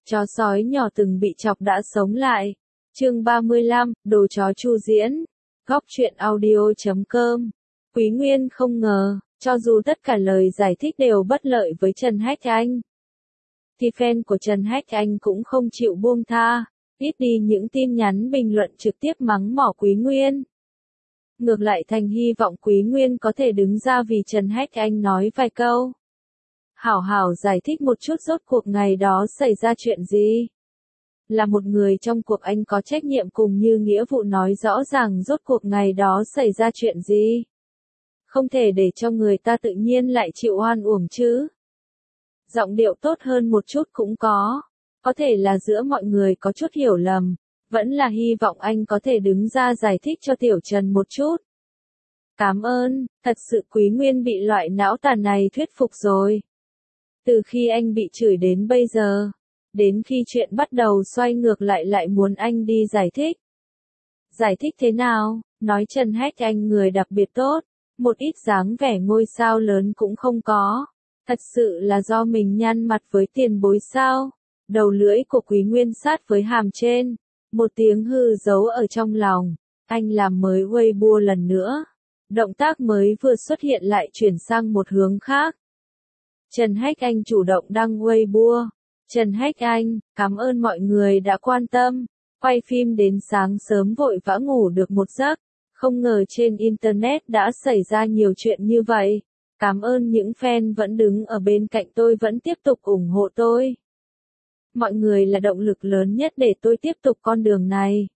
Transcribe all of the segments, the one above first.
Chó sói nhỏ từng bị chọc đã sống lại. Chương 35, Đồ chó Chu diễn. Góc truyện audio.com. Quý Nguyên không ngờ, cho dù tất cả lời giải thích đều bất lợi với Trần Hách Anh, thì fan của Trần Hách Anh cũng không chịu buông tha, ít đi những tin nhắn bình luận trực tiếp mắng mỏ Quý Nguyên. Ngược lại thành hy vọng Quý Nguyên có thể đứng ra vì Trần Hách Anh nói vài câu. Hảo hảo giải thích một chút rốt cuộc ngày đó xảy ra chuyện gì. Là một người trong cuộc anh có trách nhiệm cùng như nghĩa vụ nói rõ ràng rốt cuộc ngày đó xảy ra chuyện gì. Không thể để cho người ta tự nhiên lại chịu oan uổng chứ. Giọng điệu tốt hơn một chút cũng có thể là giữa mọi người có chút hiểu lầm, vẫn là hy vọng anh có thể đứng ra giải thích cho Tiểu Trần một chút. Cảm ơn, thật sự Quý Nguyên bị loại não tàn này thuyết phục rồi. Từ khi anh bị chửi đến bây giờ, đến khi chuyện bắt đầu xoay ngược lại muốn anh đi giải thích. Giải thích thế nào? Nói Trần Hách Anh người đặc biệt tốt, một ít dáng vẻ ngôi sao lớn cũng không có. Thật sự là do mình nhăn mặt với tiền bối sao? Đầu lưỡi của Quý Nguyên sát với hàm trên, một tiếng hư giấu ở trong lòng. Anh làm mới Weibo lần nữa. Động tác mới vừa xuất hiện lại chuyển sang một hướng khác. Trần Hách Anh chủ động đăng Weibo. Trần Hách Anh, cảm ơn mọi người đã quan tâm. Quay phim đến sáng sớm vội vã ngủ được một giấc. Không ngờ trên Internet đã xảy ra nhiều chuyện như vậy. Cảm ơn những fan vẫn đứng ở bên cạnh tôi vẫn tiếp tục ủng hộ tôi. Mọi người là động lực lớn nhất để tôi tiếp tục con đường này.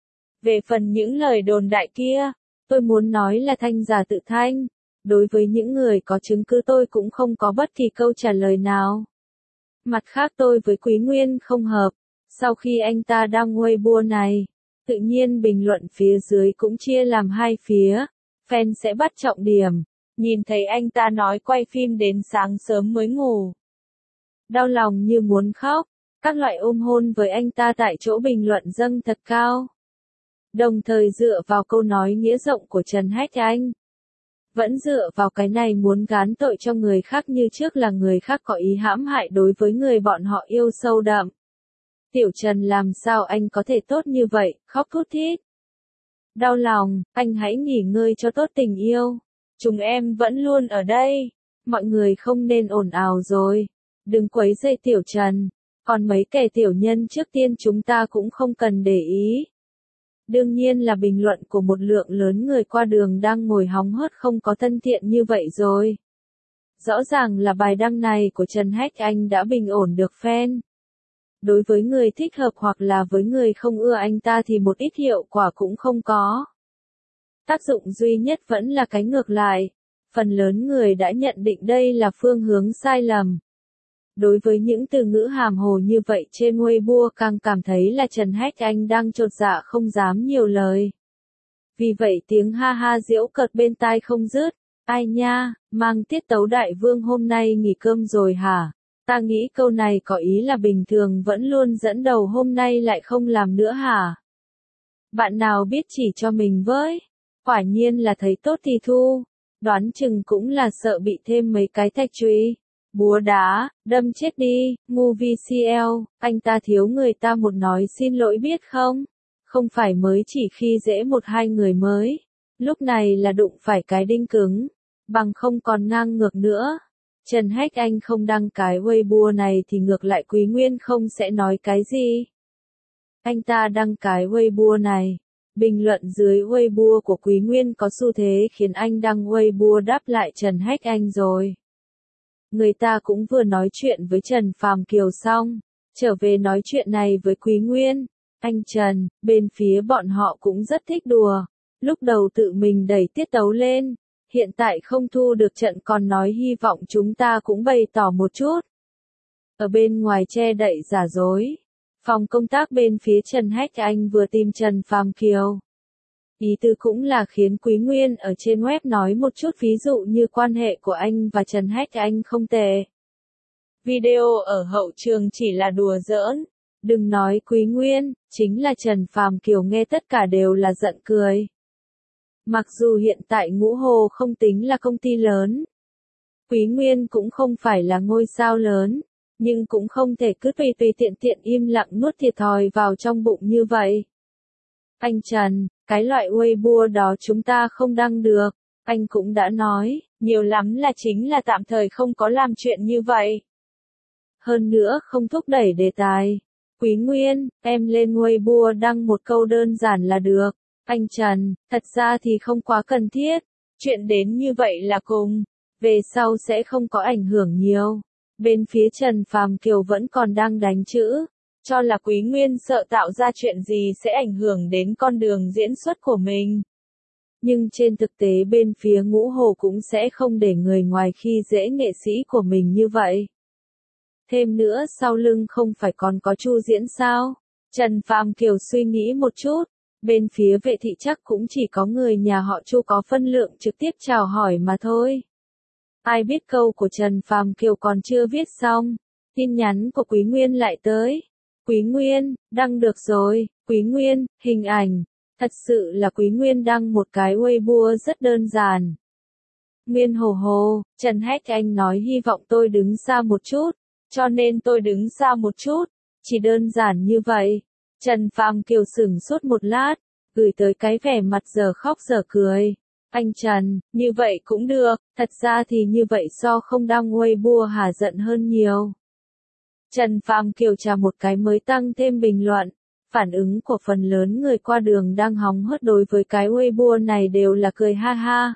Về phần những lời đồn đại kia, tôi muốn nói là thanh giả tự thanh. Đối với những người có chứng cứ tôi cũng không có bất kỳ câu trả lời nào. Mặt khác tôi với Quý Nguyên không hợp. Sau khi anh ta đăng Weibo này, tự nhiên bình luận phía dưới cũng chia làm hai phía. Fan sẽ bắt trọng điểm. Nhìn thấy anh ta nói quay phim đến sáng sớm mới ngủ. Đau lòng như muốn khóc. Các loại ôm hôn với anh ta tại chỗ bình luận dâng thật cao. Đồng thời dựa vào câu nói nghĩa rộng của Trần Hách Anh. Vẫn dựa vào cái này muốn gán tội cho người khác như trước là người khác có ý hãm hại đối với người bọn họ yêu sâu đậm. Tiểu Trần làm sao anh có thể tốt như vậy, khóc thút thít. Đau lòng, anh hãy nghỉ ngơi cho tốt tình yêu. Chúng em vẫn luôn ở đây. Mọi người không nên ồn ào rồi. Đừng quấy rầy Tiểu Trần. Còn mấy kẻ tiểu nhân trước tiên chúng ta cũng không cần để ý. Đương nhiên là bình luận của một lượng lớn người qua đường đang ngồi hóng hớt không có thân thiện như vậy rồi. Rõ ràng là bài đăng này của Trần Hách Anh đã bình ổn được fan. Đối với người thích hợp hoặc là với người không ưa anh ta thì một ít hiệu quả cũng không có. Tác dụng duy nhất vẫn là cái ngược lại. Phần lớn người đã nhận định đây là phương hướng sai lầm. Đối với những từ ngữ hàm hồ như vậy trên Weibo càng cảm thấy là Trần Hách Anh đang chột dạ không dám nhiều lời. Vì vậy tiếng ha ha giễu cợt bên tai không dứt. Ai nha, mang tiết tấu đại vương hôm nay nghỉ cơm rồi hả? Ta nghĩ câu này có ý là bình thường vẫn luôn dẫn đầu hôm nay lại không làm nữa hả? Bạn nào biết chỉ cho mình với? Quả nhiên là thấy tốt thì thu. Đoán chừng cũng là sợ bị thêm mấy cái thạch truy. Búa đá, đâm chết đi, ngu VCL, anh ta thiếu người ta một nói xin lỗi biết không? Không phải mới chỉ khi dễ một hai người mới. Lúc này là đụng phải cái đinh cứng. Bằng không còn ngang ngược nữa. Trần Hách Anh không đăng cái Weibo này thì ngược lại Quý Nguyên không sẽ nói cái gì. Anh ta đăng cái Weibo này. Bình luận dưới Weibo của Quý Nguyên có xu thế khiến anh đăng Weibo đáp lại Trần Hách Anh rồi. Người ta cũng vừa nói chuyện với Trần Phàm Kiều xong, trở về nói chuyện này với Quý Nguyên. Anh Trần, bên phía bọn họ cũng rất thích đùa. Lúc đầu tự mình đẩy tiết tấu lên, hiện tại không thu được trận còn nói hy vọng chúng ta cũng bày tỏ một chút. Ở bên ngoài che đậy giả dối. Phòng công tác bên phía Trần Hách Anh vừa tìm Trần Phàm Kiều. Ý tư cũng là khiến Quý Nguyên ở trên web nói một chút ví dụ như quan hệ của anh và Trần Hách Anh không tệ. Video ở hậu trường chỉ là đùa giỡn. Đừng nói Quý Nguyên, chính là Trần Phàm Kiều nghe tất cả đều là giận cười. Mặc dù hiện tại Ngũ Hồ không tính là công ty lớn. Quý Nguyên cũng không phải là ngôi sao lớn. nhưng cũng không thể cứ tùy tùy tiện tiện im lặng nuốt thiệt thòi vào trong bụng như vậy. Anh Trần, cái loại Weibo đó chúng ta không đăng được, anh cũng đã nói, nhiều lắm là chính là tạm thời không có làm chuyện như vậy. Hơn nữa không thúc đẩy đề tài. Quý Nguyên, em lên Weibo đăng một câu đơn giản là được. Anh Trần, thật ra thì không quá cần thiết. Chuyện đến như vậy là cùng. Về sau sẽ không có ảnh hưởng nhiều. Bên phía Trần Phàm Kiều vẫn còn đang đánh chữ. Cho là Quý Nguyên sợ tạo ra chuyện gì sẽ ảnh hưởng đến con đường diễn xuất của mình. Nhưng trên thực tế bên phía Ngũ Hồ cũng sẽ không để người ngoài khi dễ nghệ sĩ của mình như vậy. Thêm nữa sau lưng không phải còn có Chu Diễn sao? Trần Phàm Kiều suy nghĩ một chút. Bên phía Vệ Thị chắc cũng chỉ có người nhà họ Chu có phân lượng trực tiếp chào hỏi mà thôi. Ai biết câu của Trần Phàm Kiều còn chưa viết xong. Tin nhắn của Quý Nguyên lại tới. Quý Nguyên, đăng được rồi. Quý Nguyên, hình ảnh. Thật sự là Quý Nguyên đăng một cái Weibo rất đơn giản. Nguyên Hồ Hồ, Trần Hách Anh nói hy vọng tôi đứng xa một chút. Cho nên tôi đứng xa một chút. Chỉ đơn giản như vậy. Trần Phàm Kiều sửng sốt một lát. Gửi tới cái vẻ mặt giờ khóc giờ cười. Anh Trần, như vậy cũng được. Thật ra thì như vậy so không đăng Weibo hả giận hơn nhiều. Trần Phàm Kiều trả một cái mới tăng thêm bình luận. Phản ứng của phần lớn người qua đường đang hóng hớt đối với cái Weibo này đều là cười ha ha.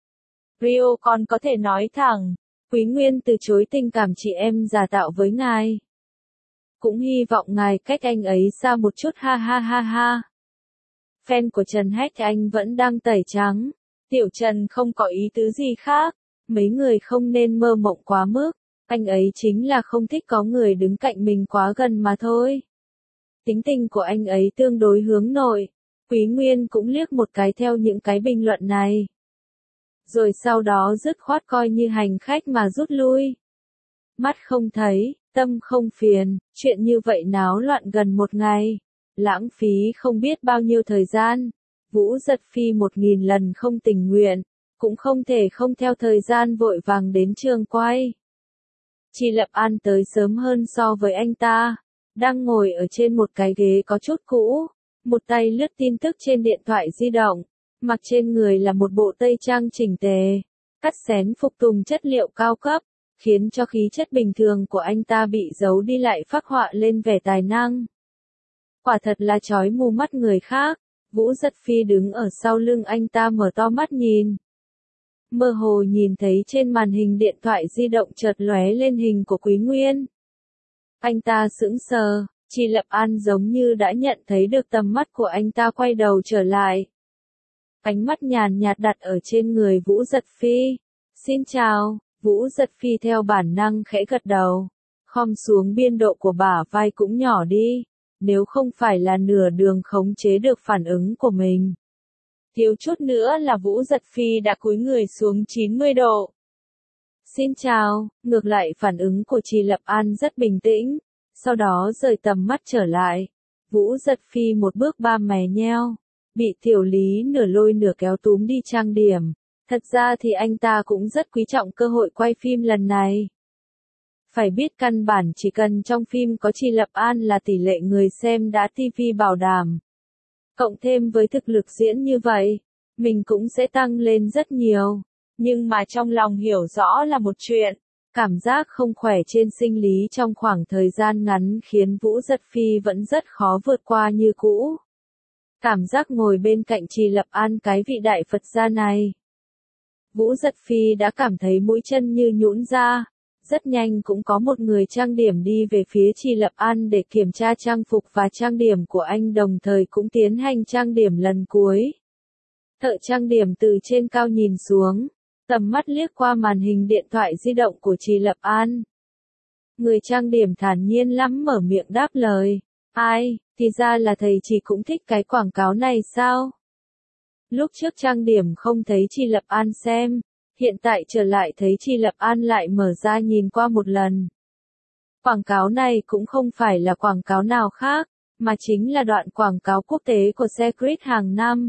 Rio còn có thể nói thẳng. Quý Nguyên từ chối tình cảm chị em giả tạo với ngài. Cũng hy vọng ngài cách anh ấy xa một chút ha ha ha ha. Fan của Trần Hách Anh vẫn đang tẩy trắng. Tiểu Trần không có ý tứ gì khác. Mấy người không nên mơ mộng quá mức. Anh ấy chính là không thích có người đứng cạnh mình quá gần mà thôi. Tính tình của anh ấy tương đối hướng nội. Quý Nguyên cũng liếc một cái theo những cái bình luận này. Rồi sau đó dứt khoát coi như hành khách mà rút lui. Mắt không thấy, tâm không phiền, chuyện như vậy náo loạn gần một ngày. Lãng phí không biết bao nhiêu thời gian. Vũ Giật Phi 1000 lần không tình nguyện, cũng không thể không theo thời gian vội vàng đến trường quay. Chi Lập An tới sớm hơn so với anh ta. Đang ngồi ở trên một cái ghế có chút cũ, một tay lướt tin tức trên điện thoại di động, mặc trên người là một bộ tây trang chỉnh tề, cắt xén phục tùng chất liệu cao cấp, khiến cho khí chất bình thường của anh ta bị giấu đi lại phác họa lên vẻ tài năng. Quả thật là chói mù mắt người khác. Vũ Giật Phi đứng ở sau lưng anh ta mở to mắt nhìn. Mơ hồ nhìn thấy trên màn hình điện thoại di động chợt lóe lên hình của Quý Nguyên. Anh ta sững sờ, Chi Lập An giống như đã nhận thấy được tầm mắt của anh ta quay đầu trở lại. Ánh mắt nhàn nhạt đặt ở trên người Vũ Giật Phi. Xin chào, Vũ Giật Phi theo bản năng khẽ gật đầu. Khom xuống biên độ của bả vai cũng nhỏ đi, nếu không phải là nửa đường khống chế được phản ứng của mình. Thiếu chút nữa là Vũ Giật Phi đã cúi người xuống 90 độ. Xin chào, ngược lại phản ứng của Chi Lập An rất bình tĩnh, sau đó rời tầm mắt trở lại. Vũ Giật Phi một bước ba mè nheo, bị Tiểu Lý nửa lôi nửa kéo túm đi trang điểm. Thật ra thì anh ta cũng rất quý trọng cơ hội quay phim lần này. Phải biết căn bản chỉ cần trong phim có Chi Lập An là tỷ lệ người xem đã TV bảo đảm. Cộng thêm với thực lực diễn như vậy, mình cũng sẽ tăng lên rất nhiều. Nhưng mà trong lòng hiểu rõ là một chuyện, cảm giác không khỏe trên sinh lý trong khoảng thời gian ngắn khiến Vũ Giật Phi vẫn rất khó vượt qua như cũ. Cảm giác ngồi bên cạnh Chi Lập An cái vị đại Phật gia này. Vũ Giật Phi đã cảm thấy mũi chân như nhũn ra. Rất nhanh cũng có một người trang điểm đi về phía Chi Lập An để kiểm tra trang phục và trang điểm của anh, đồng thời cũng tiến hành trang điểm lần cuối. Thợ trang điểm từ trên cao nhìn xuống, tầm mắt liếc qua màn hình điện thoại di động của Chi Lập An. Người trang điểm thản nhiên lắm mở miệng đáp lời. Ai, thì ra là thầy chỉ cũng thích cái quảng cáo này sao? Lúc trước trang điểm không thấy Chi Lập An xem. Hiện tại trở lại thấy Chi Lập An lại mở ra nhìn qua một lần. Quảng cáo này cũng không phải là quảng cáo nào khác, mà chính là đoạn quảng cáo quốc tế của xe Grid hàng năm.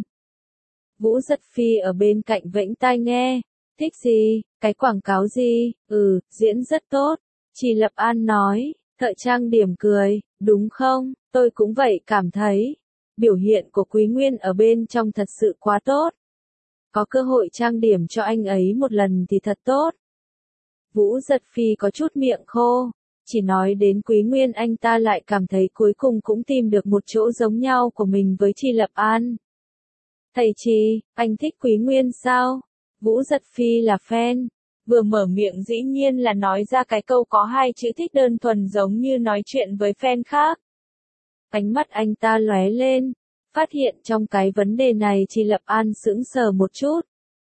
Vũ Giật Phi ở bên cạnh vẫy tai nghe. Thích gì? Cái quảng cáo gì? Diễn rất tốt. Chị Lập An nói, thợ trang điểm cười, đúng không, tôi cũng vậy cảm thấy. Biểu hiện của Quý Nguyên ở bên trong thật sự quá tốt. Có cơ hội trang điểm cho anh ấy một lần thì thật tốt. Vũ Giật Phi có chút miệng khô. Chỉ nói đến Quý Nguyên anh ta lại cảm thấy cuối cùng cũng tìm được một chỗ giống nhau của mình với chị Lập An. Thầy chị, anh thích Quý Nguyên sao? Vũ Giật Phi là fan. Vừa mở miệng dĩ nhiên là nói ra cái câu có hai chữ thích đơn thuần giống như nói chuyện với fan khác. Ánh mắt anh ta lóe lên. Phát hiện trong cái vấn đề này chị Lập An sững sờ một chút.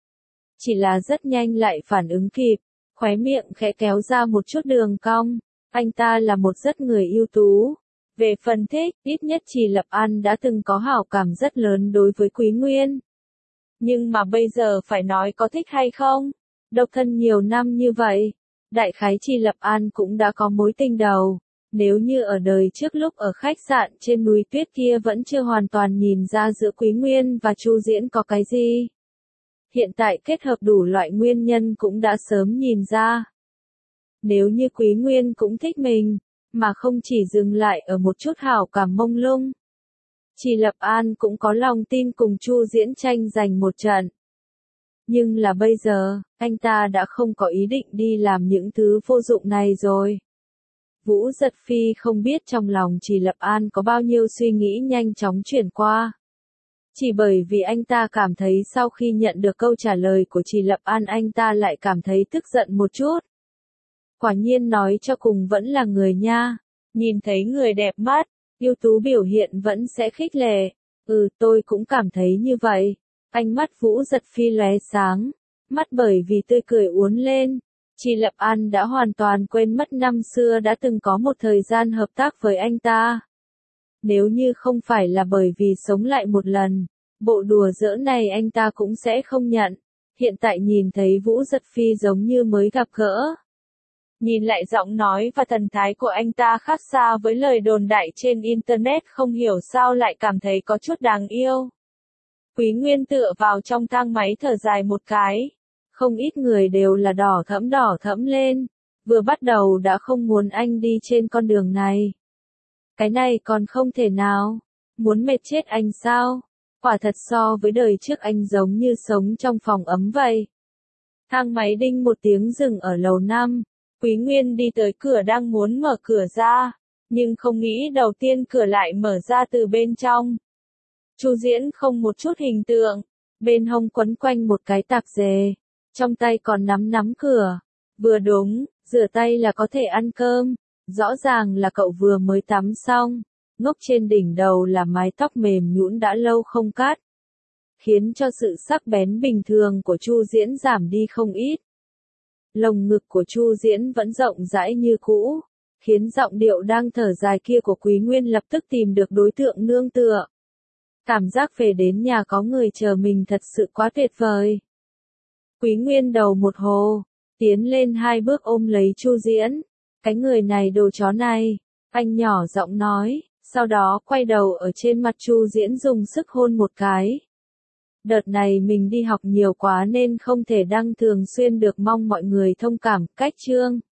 Chỉ là rất nhanh lại phản ứng kịp. Khóe miệng khẽ kéo ra một chút đường cong. Anh ta là một rất người ưu tú. Về phần thích, ít nhất chị Lập An đã từng có hảo cảm rất lớn đối với Quý Nguyên. Nhưng mà bây giờ phải nói có thích hay không? Độc thân nhiều năm như vậy, đại khái chị Lập An cũng đã có mối tình đầu. Nếu như ở đời trước lúc ở khách sạn trên núi tuyết kia vẫn chưa hoàn toàn nhìn ra giữa Quý Nguyên và Chu Diễn có cái gì. Hiện tại kết hợp đủ loại nguyên nhân cũng đã sớm nhìn ra. Nếu như Quý Nguyên cũng thích mình, mà không chỉ dừng lại ở một chút hảo cảm mông lung. Chị Lập An cũng có lòng tin cùng Chu Diễn tranh giành một trận. Nhưng là bây giờ, anh ta đã không có ý định đi làm những thứ vô dụng này rồi. Vũ Giật Phi không biết trong lòng chị Lập An có bao nhiêu suy nghĩ nhanh chóng chuyển qua. Chỉ bởi vì anh ta cảm thấy sau khi nhận được câu trả lời của chị Lập An anh ta lại cảm thấy tức giận một chút. Quả nhiên nói cho cùng vẫn là người nha. Nhìn thấy người đẹp mắt, ưu tú biểu hiện vẫn sẽ khích lệ. Tôi cũng cảm thấy như vậy. Ánh mắt Vũ Giật Phi lóe sáng. Mắt bởi vì tươi cười uốn lên. Chị Lập An đã hoàn toàn quên mất năm xưa đã từng có một thời gian hợp tác với anh ta. Nếu như không phải là bởi vì sống lại một lần, bộ đùa giỡn này anh ta cũng sẽ không nhận. Hiện tại nhìn thấy Vũ Giật Phi giống như mới gặp gỡ. Nhìn lại giọng nói và thần thái của anh ta khác xa với lời đồn đại trên Internet không hiểu sao lại cảm thấy có chút đáng yêu. Quý Nguyên tựa vào trong thang máy thở dài một cái. Không ít người đều là đỏ thẫm lên. Vừa bắt đầu đã không muốn anh đi trên con đường này. Cái này còn không thể nào. Muốn mệt chết anh sao? Quả thật so với đời trước anh giống như sống trong phòng ấm vậy. Thang máy đinh một tiếng dừng ở lầu 5. Quý Nguyên đi tới cửa đang muốn mở cửa ra. Nhưng không nghĩ đầu tiên cửa lại mở ra từ bên trong. Chu Diễn không một chút hình tượng. Bên hông quấn quanh một cái tạp dề. Trong tay còn nắm cửa. Vừa đúng, rửa tay là có thể ăn cơm. Rõ ràng là cậu vừa mới tắm xong. Ngốc trên đỉnh đầu là mái tóc mềm nhũn đã lâu không cắt. Khiến cho sự sắc bén bình thường của Chu Diễn giảm đi không ít. Lồng ngực của Chu Diễn vẫn rộng rãi như cũ. Khiến giọng điệu đang thở dài kia của Quý Nguyên lập tức tìm được đối tượng nương tựa. Cảm giác về đến nhà có người chờ mình thật sự quá tuyệt vời. Quý Nguyên đầu một hồ, tiến lên 2 bước ôm lấy Chu Diễn. Cái người này đồ chó này, anh nhỏ giọng nói, sau đó quay đầu ở trên mặt Chu Diễn dùng sức hôn một cái. Đợt này mình đi học nhiều quá nên không thể đăng thường xuyên được mong mọi người thông cảm, cách chương.